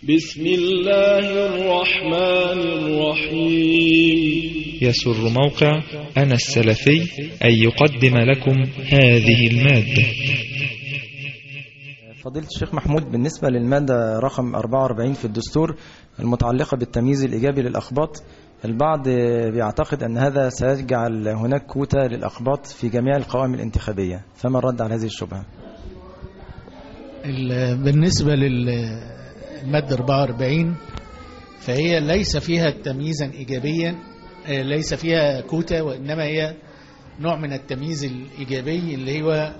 بسم الله الرحمن الرحيم. يسر موقع أنا السلفي أن يقدم لكم هذه المادة. فضيلة الشيخ محمود، بالنسبة للمادة رقم 44 في الدستور المتعلقة بالتمييز الإيجابي للأقباط، البعض بيعتقد أن هذا سيجعل هناك كوتا للأقباط في جميع القوائم الانتخابية، فما الرد على هذه الشبهة؟ بالنسبة للمادة 44 فهي ليس فيها تمييزا إيجابيا، ليس فيها كوتا، وإنما هي نوع من التمييز الإيجابي اللي هو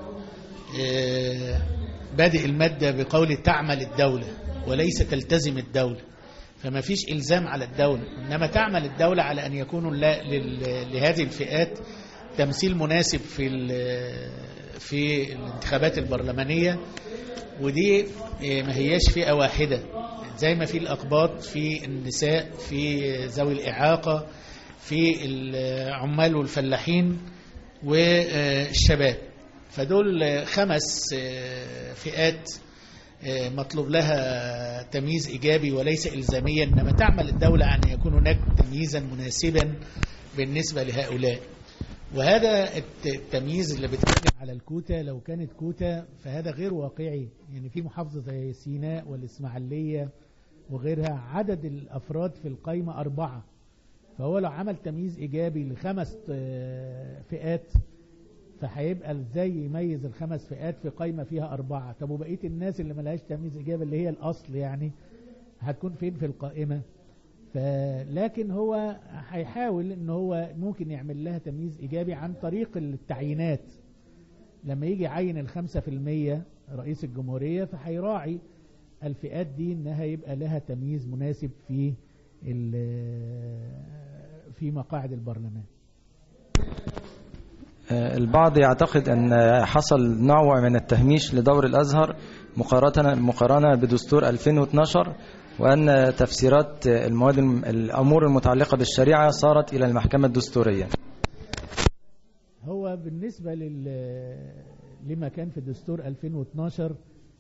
بادئ المادة بقول تعمل الدولة وليس تلتزم الدولة، فما فيش إلزام على الدولة، إنما تعمل الدولة على أن يكون لهذه الفئات تمثيل مناسب في الانتخابات البرلمانية. ودي ما هياش فئة واحدة، زي ما في الأقباط، في النساء، في ذوي الإعاقة، في العمال والفلاحين والشباب، فدول 5 فئات مطلوب لها تمييز إيجابي وليس إلزاميا، إنما تعمل الدولة أن يكون هناك تمييزا مناسبا بالنسبة لهؤلاء. وهذا التمييز اللي بتكلم على الكوتا، لو كانت كوتا فهذا غير واقعي. يعني في محافظة زي سيناء والإسماعيلية وغيرها عدد الأفراد في القائمة 4، فهو لو عمل تمييز إيجابي ل5 فئات فهيبقى ازاي يميز ال5 فئات في قائمة فيها 4؟ طب وبقية الناس اللي ملهاش تمييز إيجابي اللي هي الأصل يعني هتكون فين في القائمة؟ لكن هو هيحاول ان هو ممكن يعمل لها تمييز إيجابي عن طريق التعيينات. لما يجي يعين 5% رئيس الجمهورية فهيراعي الفئات دي انها يبقى لها تمييز مناسب في مقاعد البرلمان. البعض يعتقد أن حصل نوع من التهميش لدور الأزهر مقارنة بدستور 2012، وأن تفسيرات الأمور المتعلقة بالشريعة صارت إلى المحكمة الدستورية. هو بالنسبة لما كان في دستور 2012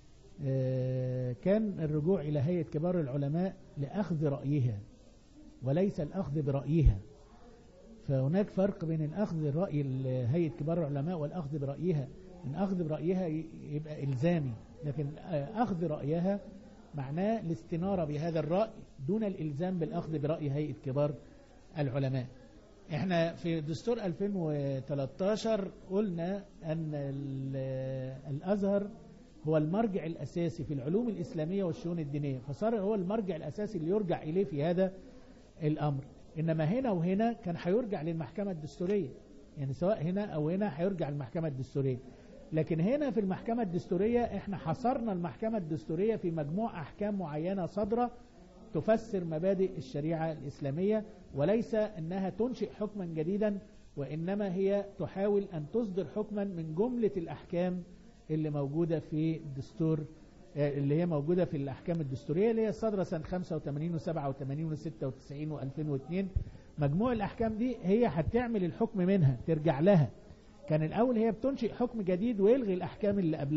كان الرجوع إلى هيئة كبار العلماء لأخذ رأيها وليس الأخذ برأيها، فهناك فرق بين الأخذ برأي هيئة كبار العلماء والأخذ برأيها. الأخذ برأيها يبقى إلزامي، لكن أخذ رأيها معناه الاستنارة بهذا الرأي دون الإلزام بالأخذ برأي هيئة كبار العلماء. احنا في دستور 2013 قلنا أن الأزهر هو المرجع الأساسي في العلوم الإسلامية والشؤون الدينية، فصار هو المرجع الأساسي اللي يرجع إليه في هذا الأمر. إنما هنا وهنا كان هيرجع للمحكمة الدستورية، يعني سواء هنا أو هنا هيرجع للمحكمة الدستورية. لكن هنا في المحكمة الدستورية احنا حصرنا المحكمة الدستورية في مجموع أحكام معينة صادرة تفسر مبادئ الشريعة الإسلامية، وليس أنها تنشئ حكما جديدا، وإنما هي تحاول أن تصدر حكما من جملة الأحكام اللي موجودة في الدستور، اللي هي موجودة في الأحكام الدستورية اللي هي صادرة سنة 85 و87 و96 و2002. مجموع الأحكام دي هي هتعمل الحكم منها، ترجع لها. كان الأول هي بتنشئ حكم جديد ويلغي الأحكام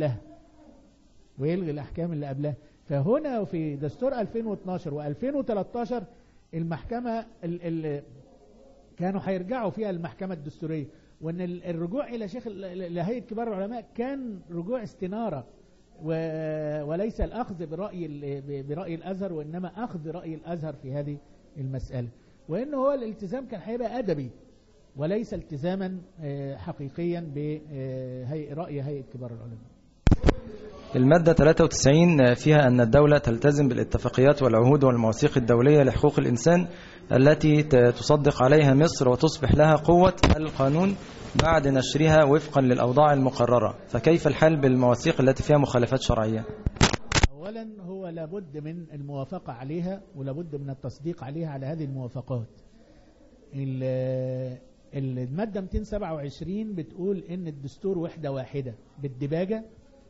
اللي قبلها، فهنا في دستور 2012 و2013 المحكمة كانوا هيرجعوا فيها المحكمة الدستورية، وأن الرجوع إلى لهيئة كبار العلماء كان رجوع استنارة وليس الأخذ برأي الأزهر، وإنما أخذ رأي الأزهر في هذه المسألة، وإنه هو الالتزام كان هيبقى أدبي وليس التزاما حقيقيا برأي هيئة كبار العلماء. المادة 93 فيها أن الدولة تلتزم بالاتفاقيات والعهود والمواثيق الدولية لحقوق الإنسان التي تصدق عليها مصر وتصبح لها قوة القانون بعد نشرها وفقا للأوضاع المقررة، فكيف الحال بالمواثيق التي فيها مخالفات شرعية؟ أولا هو لابد من الموافقة عليها ولابد من التصديق عليها على هذه الموافقات. المادة 227 بتقول إن الدستور وحدة واحدة بالدباجة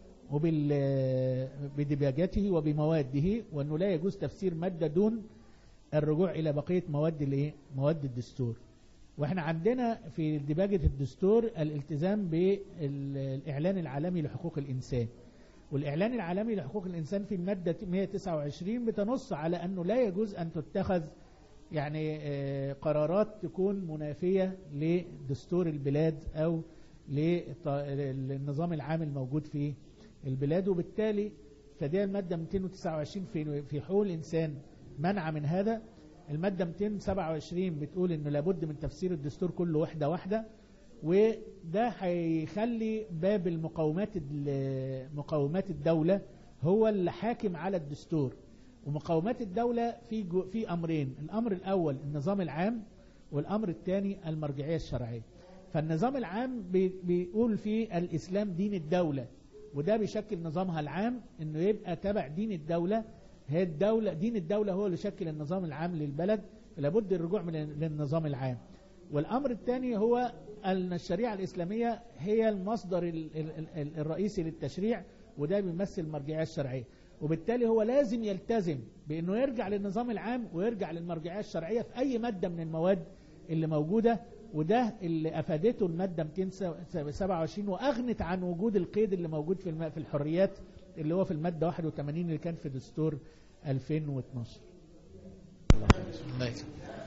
بدباجته وبمواده، وأنه لا يجوز تفسير مادة دون الرجوع إلى بقية مواد الدستور. وإحنا عندنا في دباجة الدستور الالتزام بالإعلان العالمي لحقوق الإنسان، والإعلان العالمي لحقوق الإنسان في المادة 129 بتنص على أنه لا يجوز أن تتخذ يعني قرارات تكون منافية لدستور البلاد أو للنظام العام الموجود في البلاد. وبالتالي فدي المادة 229 في حقوق الإنسان منع من هذا. المادة 227 بتقول إنه لابد من تفسير الدستور كله واحدة واحدة، وده هيخلي باب مقومات الدولة هو اللي حاكم على الدستور. ومقومات الدولة في أمرين، الأمر الأول النظام العام، والأمر الثاني المرجعية الشرعية. فالنظام العام بيقول فيه الإسلام دين الدولة، وده بيشكل نظامها العام إنه يبقى تبع دين الدولة. هي الدولة، دين الدولة هو اللي يشكل النظام العام للبلد، لابد الرجوع للنظام العام. والأمر الثاني هو أن الشريعة الإسلامية هي المصدر الرئيسي للتشريع، وده بيمثل المرجعية الشرعية. وبالتالي هو لازم يلتزم بأنه يرجع للنظام العام ويرجع للمرجعية الشرعية في أي مادة من المواد اللي موجودة. وده اللي أفادته المادة 227 وأغنت عن وجود القيد اللي موجود في الحريات اللي هو في المادة 81 اللي كان في دستور 2012.